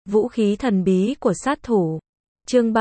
Vũ khí thần bí của sát thủ. Chương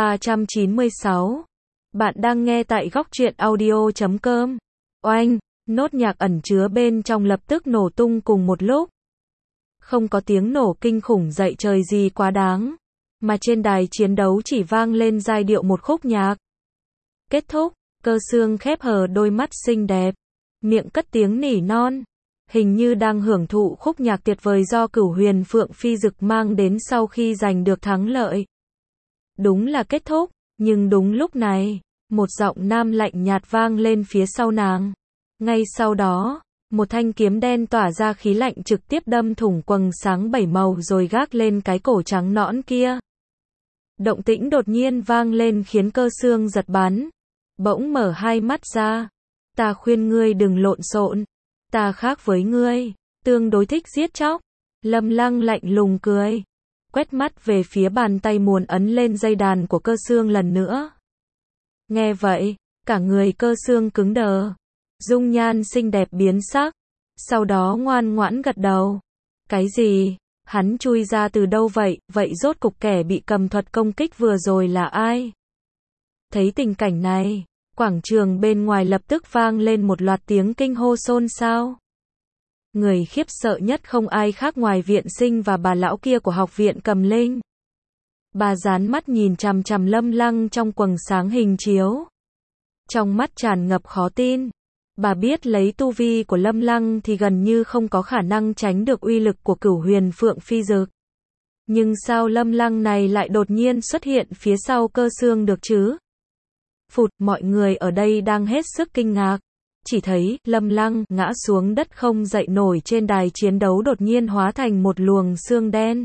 396. Bạn đang nghe tại góc truyện audio.com. Oanh, nốt nhạc ẩn chứa bên trong lập tức nổ tung cùng một lúc. Không có tiếng nổ kinh khủng dậy trời gì quá đáng, mà trên đài chiến đấu chỉ vang lên giai điệu một khúc nhạc. Kết thúc, Cơ Xương khép hờ đôi mắt xinh đẹp, miệng cất tiếng nỉ non, hình như đang hưởng thụ khúc nhạc tuyệt vời do Cửu Huyền Phượng Phi Dực mang đến sau khi giành được thắng lợi. Đúng là kết thúc, nhưng đúng lúc này, một giọng nam lạnh nhạt vang lên phía sau nàng. Ngay sau đó, một thanh kiếm đen tỏa ra khí lạnh trực tiếp đâm thủng quầng sáng bảy màu rồi gác lên cái cổ trắng nõn kia. Động tĩnh đột nhiên vang lên khiến Cơ Xương giật bắn, bỗng mở hai mắt ra. Ta khuyên ngươi đừng lộn xộn, ta khác với ngươi, tương đối thích giết chóc. Lâm Lăng lạnh lùng cười, quét mắt về phía bàn tay muốn ấn lên dây đàn của Cơ Xương lần nữa. Nghe vậy, cả người Cơ Xương cứng đờ, dung nhan xinh đẹp biến sắc, sau đó ngoan ngoãn gật đầu. Cái gì? Hắn chui ra từ đâu vậy? Vậy rốt cục kẻ bị cầm thuật công kích vừa rồi là ai? Thấy tình cảnh này, quảng trường bên ngoài lập tức vang lên một loạt tiếng kinh hô xôn xao. Người khiếp sợ nhất không ai khác ngoài viện sinh và bà lão kia của học viện Cầm Linh. Bà dán mắt nhìn chằm chằm Lâm Lăng trong quầng sáng hình chiếu, trong mắt tràn ngập khó tin. Bà biết lấy tu vi của Lâm Lăng thì gần như không có khả năng tránh được uy lực của Cửu Huyền Phượng Phi Dực. Nhưng sao Lâm Lăng này lại đột nhiên xuất hiện phía sau Cơ Xương được chứ? Phụt, mọi người ở đây đang hết sức kinh ngạc. Chỉ thấy, Lâm Lăng ngã xuống đất không dậy nổi trên đài chiến đấu đột nhiên hóa thành một luồng xương đen.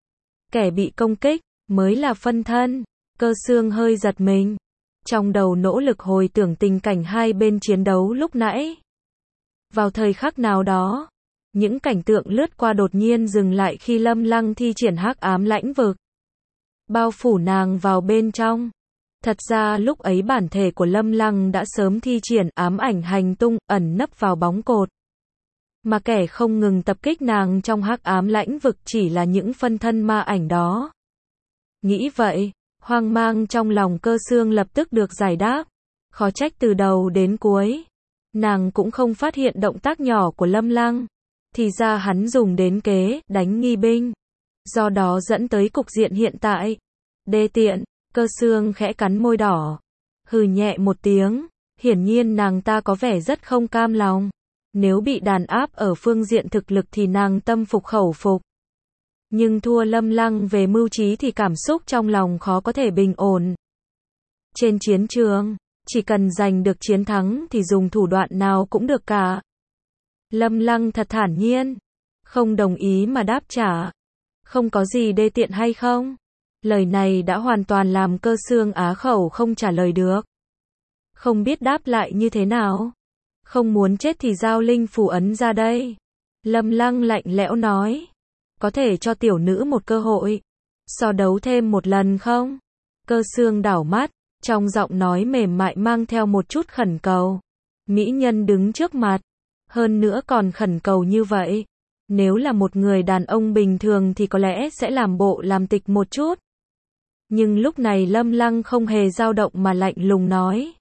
Kẻ bị công kích, mới là phân thân. Cơ Xương hơi giật mình, trong đầu nỗ lực hồi tưởng tình cảnh hai bên chiến đấu lúc nãy. Vào thời khắc nào đó, những cảnh tượng lướt qua đột nhiên dừng lại khi Lâm Lăng thi triển hắc ám lãnh vực, bao phủ nàng vào bên trong. Thật ra lúc ấy bản thể của Lâm Lăng đã sớm thi triển ám ảnh hành tung, ẩn nấp vào bóng cột. Mà kẻ không ngừng tập kích nàng trong hắc ám lãnh vực chỉ là những phân thân ma ảnh đó. Nghĩ vậy, hoang mang trong lòng Cơ Xương lập tức được giải đáp. Khó trách từ đầu đến cuối, nàng cũng không phát hiện động tác nhỏ của Lâm Lăng. Thì ra hắn dùng đến kế đánh nghi binh, do đó dẫn tới cục diện hiện tại. Đê tiện. Cơ Xương khẽ cắn môi đỏ, hừ nhẹ một tiếng, hiển nhiên nàng ta có vẻ rất không cam lòng. Nếu bị đàn áp ở phương diện thực lực thì nàng tâm phục khẩu phục. Nhưng thua Lâm Lăng về mưu trí thì cảm xúc trong lòng khó có thể bình ổn. Trên chiến trường, chỉ cần giành được chiến thắng thì dùng thủ đoạn nào cũng được cả. Lâm Lăng thật thản nhiên, không đồng ý mà đáp trả. Không có gì đê tiện hay không? Lời này đã hoàn toàn làm Cơ Xương á khẩu không trả lời được. Không biết đáp lại như thế nào. Không muốn chết thì giao linh phù ấn ra đây. Lâm Lăng lạnh lẽo nói. Có thể cho tiểu nữ một cơ hội so đấu thêm một lần không? Cơ Xương đảo mắt, trong giọng nói mềm mại mang theo một chút khẩn cầu. Mỹ nhân đứng trước mặt, hơn nữa còn khẩn cầu như vậy. Nếu là một người đàn ông bình thường thì có lẽ sẽ làm bộ làm tịch một chút. Nhưng lúc này Lâm Lăng không hề dao động mà lạnh lùng nói.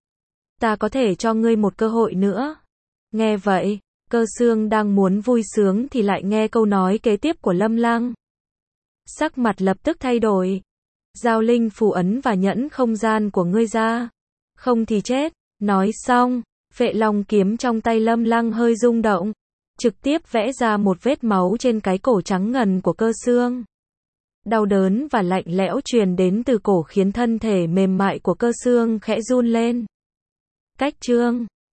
Ta có thể cho ngươi một cơ hội nữa. Nghe vậy, Cơ Xương đang muốn vui sướng thì lại nghe câu nói kế tiếp của Lâm Lăng. Sắc mặt lập tức thay đổi. Giao linh phù ấn và nhẫn không gian của ngươi ra. Không thì chết. Nói xong, Phệ Long kiếm trong tay Lâm Lăng hơi rung động, trực tiếp vẽ ra một vết máu trên cái cổ trắng ngần của Cơ Xương. Đau đớn và lạnh lẽo truyền đến từ cổ khiến thân thể mềm mại của Cơ Xương khẽ run lên. Cách chương